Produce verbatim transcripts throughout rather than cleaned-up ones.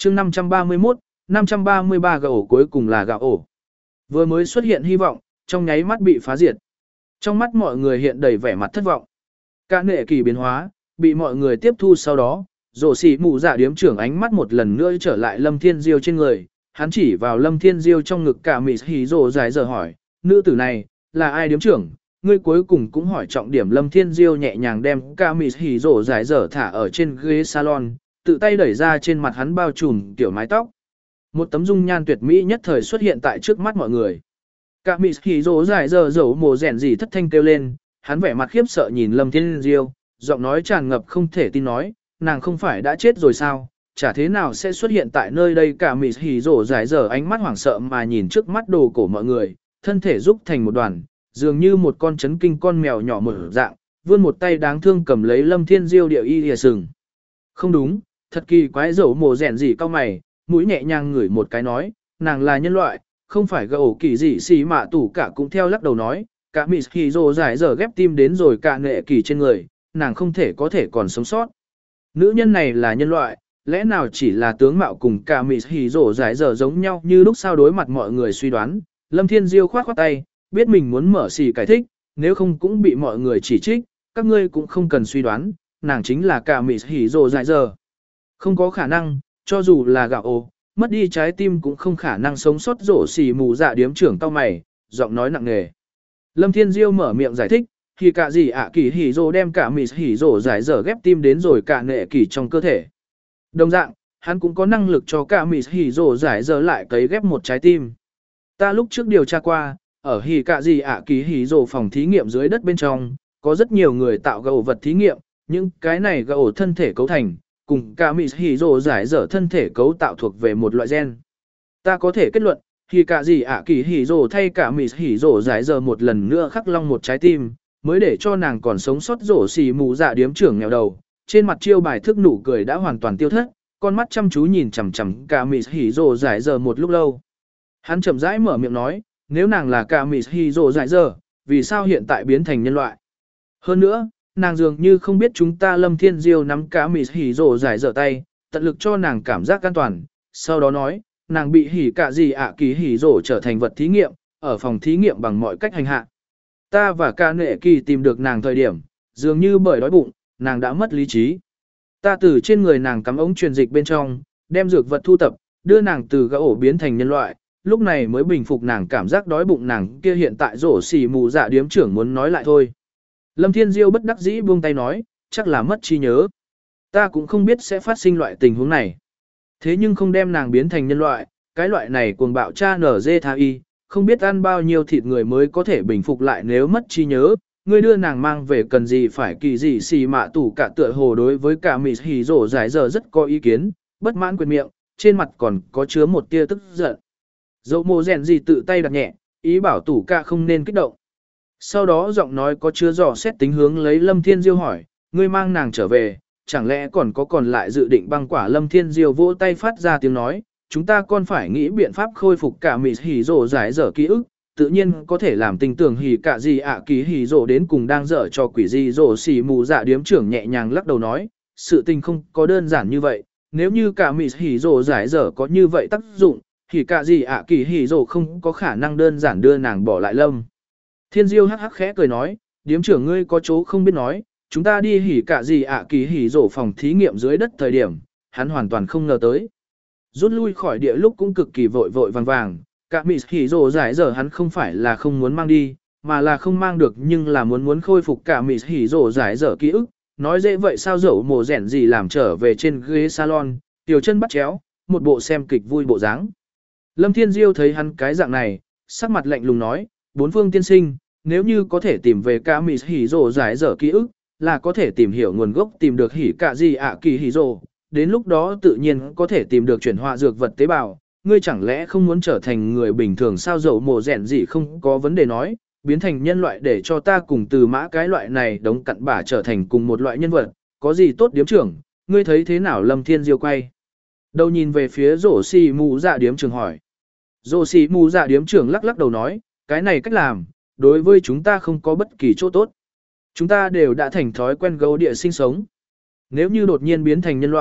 chương năm trăm ba mươi mốt, năm trăm ba mươi ba gạo ổ cuối cùng là gạo ổ. Vừa mới xuất hiện hy vọng, trong nháy mắt bị phá diệt. Trong mắt mọi người hiện đầy vẻ mặt thất vọng. Cả nệ kỳ biến hóa, bị mọi người tiếp thu sau đó, rổ xỉ mù dạ điếm trưởng ánh mắt một lần nữa trở lại Lâm Thiên Diêu trên người. Hắn chỉ vào Lâm Thiên Diêu trong ngực cả mịt hỉ rổ dài giờ hỏi, nữ tử này, là ai điếm trưởng? Ngươi cuối cùng cũng hỏi trọng điểm. Lâm Thiên Diêu nhẹ nhàng đem cả mịt hỉ rổ dài giờ thả ở trên ghế salon, tự tay đẩy ra trên mặt hắn bao trùm kiểu mái tóc. Một tấm dung nhan tuyệt mỹ nhất thời xuất hiện tại trước mắt mọi người. Cả mịt hỉ rổ dài giờ dầu mồ rèn gì thất thanh kêu lên, hắn vẻ mặt khiếp sợ nhìn Lâm Thiên Diêu, giọng nói tràn ngập không thể tin nói, nàng không phải đã chết rồi sao, chả thế nào sẽ xuất hiện tại nơi đây. Cả mịt hỉ rổ dài giờ ánh mắt hoảng sợ mà nhìn trước mắt đồ cổ mọi người, thân thể rúc thành một đoàn, dường như một con chấn kinh con mèo nhỏ mở dạng, vươn một tay đáng thương cầm lấy Lâm Thiên Diêu điệu y lìa sừng. Không đúng, thật kỳ quái. Dầu mồ rèn gì cao mày, mũi nhẹ nhàng ngửi một cái nói, nàng là nhân loại, không phải gậu kỳ gì. Xì mạ tủ cả cũng theo lắc đầu nói, cả mịt hỉ rổ dài giờ ghép tim đến rồi cả nệ kỳ trên người, nàng không thể có thể còn sống sót. Nữ nhân này là nhân loại, lẽ nào chỉ là tướng mạo cùng cả mịt hỉ rổ dài giờ giống nhau như lúc sao? Đối mặt mọi người suy đoán, Lâm Thiên Diêu khoát khoát tay, biết mình muốn mở xì giải thích, nếu không cũng bị mọi người chỉ trích, các ngươi cũng không cần suy đoán, nàng chính là cả mịt hỉ rổ dài giờ. Không có khả năng, cho dù là gạo ồ, mất đi trái tim cũng không khả năng sống sót. Rổ xì mù dạ điếm trưởng tao mày, giọng nói nặng nề. Lâm Thiên Diêu mở miệng giải thích, thì cả gì ạ kỳ hỉ rổ đem cả mịt hỉ rổ giải giờ ghép tim đến rồi cả nệ kỳ trong cơ thể. Đồng dạng, hắn cũng có năng lực cho cả mịt hỉ rổ giải giờ lại cấy ghép một trái tim. Ta lúc trước điều tra qua, ở hỉ cả gì ạ kỳ hỉ rổ phòng thí nghiệm dưới đất bên trong, có rất nhiều người tạo gậu vật thí nghiệm, nhưng cái này gậu thân thể cấu thành, cùng cả mịt hỉ rổ giải giờ thân thể cấu tạo thuộc về một loại gen. Ta có thể kết luận, hỉ cả gì ạ kỳ hỉ rổ thay cả mịt hỉ rổ giải giờ một lần nữa khắc long một trái tim, mới để cho nàng còn sống sót. Rổ xì mù dạ điếm trưởng nghèo đầu, trên mặt chiêu bài thức nụ cười đã hoàn toàn tiêu thất, con mắt chăm chú nhìn chằm chằm cả mịt hỉ rổ giải giờ một lúc lâu. Hắn chậm rãi mở miệng nói, nếu nàng là cả mịt hỉ rổ giải giờ, vì sao hiện tại biến thành nhân loại? Hơn nữa, nàng dường như không biết chúng ta. Lâm Thiên Diêu nắm cả mịt hỉ rổ giải giờ tay, tận lực cho nàng cảm giác an toàn, sau đó nói, nàng bị hỉ cả gì ạ kỳ hỉ rổ trở thành vật thí nghiệm, ở phòng thí nghiệm bằng mọi cách hành hạ. Ta và cả nệ kỳ tìm được nàng thời điểm, dường như bởi đói bụng, nàng đã mất lý trí. Ta từ trên người nàng cắm ống truyền dịch bên trong, đem dược vật thu tập, đưa nàng từ gã ổ biến thành nhân loại, lúc này mới bình phục nàng cảm giác đói bụng. Nàng kia hiện tại rổ xì mù dạ điếm trưởng muốn nói lại thôi. Lâm Thiên Diêu bất đắc dĩ buông tay nói, chắc là mất trí nhớ. Ta cũng không biết sẽ phát sinh loại tình huống này. Thế nhưng không đem nàng biến thành nhân loại, cái loại này cuồng bạo cha nở dê tha y, không biết ăn bao nhiêu thịt người mới có thể bình phục lại. Nếu mất trí nhớ, ngươi đưa nàng mang về cần gì phải kỳ gì. Xì mạ tủ cả tựa hồ đối với cả mịt hỉ rổ giải giờ rất có ý kiến, bất mãn quyền miệng, trên mặt còn có chứa một tia tức giận. Dẫu mồ rèn gì tự tay đặt nhẹ, ý bảo tủ cả không nên kích động. Sau đó giọng nói có chứa dò xét tính hướng lấy Lâm Thiên Diêu hỏi, ngươi mang nàng trở về, chẳng lẽ còn có còn lại dự định băng quả? Lâm Thiên Diêu vỗ tay phát ra tiếng nói, chúng ta còn phải nghĩ biện pháp khôi phục cả mịt hỉ rổ giải dở ký ức, tự nhiên có thể làm tình tưởng hỉ cả gì ạ kỳ hỉ rổ đến cùng đang dở cho quỷ gì. Rổ xì mù dạ điếm trưởng nhẹ nhàng lắc đầu nói, sự tình không có đơn giản như vậy, nếu như cả mịt hỉ rổ giải dở có như vậy tác dụng, hỉ cả gì ạ kỳ hỉ rổ không có khả năng đơn giản đưa nàng bỏ lại. Lâm Thiên Diêu hắc hắc khẽ cười nói, điếm trưởng ngươi có chỗ không biết nói, chúng ta đi hỉ cả gì ạ kỳ hỉ rổ phòng thí nghiệm dưới đất thời điểm, hắn hoàn toàn không ngờ tới. Rút lui khỏi địa lúc cũng cực kỳ vội vội vàng vàng, cả mịt hỉ rổ giải giờ hắn không phải là không muốn mang đi, mà là không mang được, nhưng là muốn muốn khôi phục cả mịt hỉ rổ giải giờ ký ức. Nói dễ vậy sao? Dẫu mồ rẻn gì làm trở về trên ghế salon, tiểu chân bắt chéo, một bộ xem kịch vui bộ dáng. Lâm Thiên Diêu thấy hắn cái dạng này, sắc mặt lạnh lùng nói, bốn phương tiên sinh, nếu như có thể tìm về cả mịt hỉ rổ giải giờ ký ức, là có thể tìm hiểu nguồn gốc, tìm được hỉ cả gì ạ kỳ hỉ rổ, đến lúc đó tự nhiên có thể tìm được chuyển hóa dược vật tế bào. Ngươi chẳng lẽ không muốn trở thành người bình thường sao? Dẫu mồ rèn gì không có vấn đề nói, biến thành nhân loại để cho ta cùng từ mã cái loại này đống cặn bã trở thành cùng một loại nhân vật, có gì tốt điếm trưởng, ngươi thấy thế nào? Lâm Thiên Diêu quay đầu nhìn về phía rổ xì mù dạ điếm trưởng hỏi. Rổ xì mù dạ điếm trưởng lắc lắc đầu nói, cái này cách làm, đối với chúng ta không có bất kỳ chỗ tốt. Chúng ta đều đã thành thói quen gấu địa sinh sống. Nếu như đột nhiên biến thành nhân loại,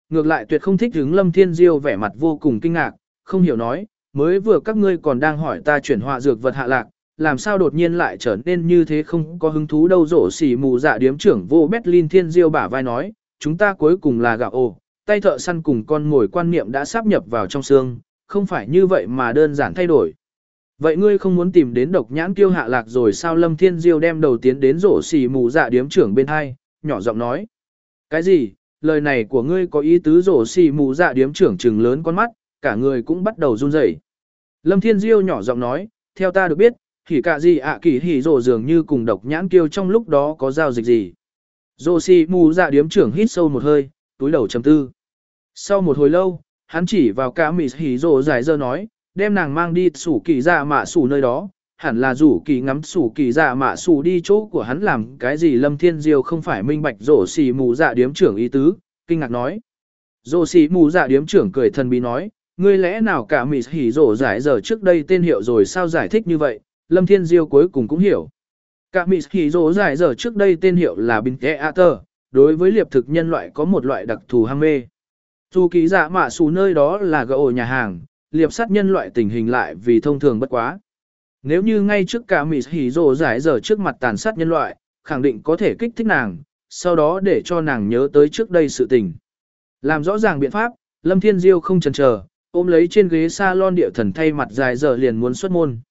ngược lại tuyệt không thích hứng Lâm Thiên Diêu vẻ mặt vô cùng kinh ngạc, không hiểu nói, mới vừa các ngươi còn đang hỏi ta chuyển họa dược vật hạ lạc, làm sao đột nhiên lại trở nên như thế không có hứng thú đâu. Rổ xỉ mù dạ điếm trưởng vô Berlin Thiên Diêu bả vai nói, chúng ta cuối cùng là gạo ồ, tay thợ săn cùng con ngồi quan niệm đã sáp nhập vào trong xương, không phải như vậy mà đơn giản thay đổi. Vậy ngươi không muốn tìm đến độc nhãn kiêu hạ lạc rồi sao? Lâm Thiên Diêu đem đầu tiến đến rổ xỉ mù dạ điếm trưởng bên hai, nhỏ giọng nói. Cái gì? Lời này của ngươi có ý tứ? Rổ xỉ mù dạ điếm trưởng trừng lớn con mắt, cả người cũng bắt đầu run rẩy. Lâm Thiên Diêu nhỏ giọng nói, theo ta được biết, hỉ cả gì ạ kỳ hỉ rổ dường như cùng độc nhãn kiêu trong lúc đó có giao dịch gì. Rổ xỉ mù dạ điếm trưởng hít sâu một hơi, túi đầu trầm tư. Sau một hồi lâu, hắn chỉ vào cả mì hỉ rổ dài dơ nói, đem nàng mang đi sủ kỳ dạ mạ sủ nơi đó, hẳn là rủ kỳ ngắm sủ kỳ dạ mạ sủ đi chỗ của hắn làm cái gì. Lâm Thiên Diêu không phải minh bạch rổ xỉ mù dạ điếm trưởng ý tứ, kinh ngạc nói. Rổ xỉ mù dạ điếm trưởng cười thần bí nói, ngươi lẽ nào cả mì hỉ rổ giải giờ trước đây tên hiệu rồi sao giải thích như vậy? Lâm Thiên Diêu cuối cùng cũng hiểu. Cả mì hỉ rổ giải giờ trước đây tên hiệu là Bin Theater, đối với liệp thực nhân loại có một loại đặc thù ham mê. Dù ký dạ mạ xù nơi đó là gỗ nhà hàng, liệp sát nhân loại tình hình lại vì thông thường bất quá. Nếu như ngay trước cả mì hỉ rồ giải giờ trước mặt tàn sát nhân loại, khẳng định có thể kích thích nàng, sau đó để cho nàng nhớ tới trước đây sự tình. Làm rõ ràng biện pháp, Lâm Thiên Diêu không chần chờ, ôm lấy trên ghế salon địa thần thay mặt dài giờ liền muốn xuất môn.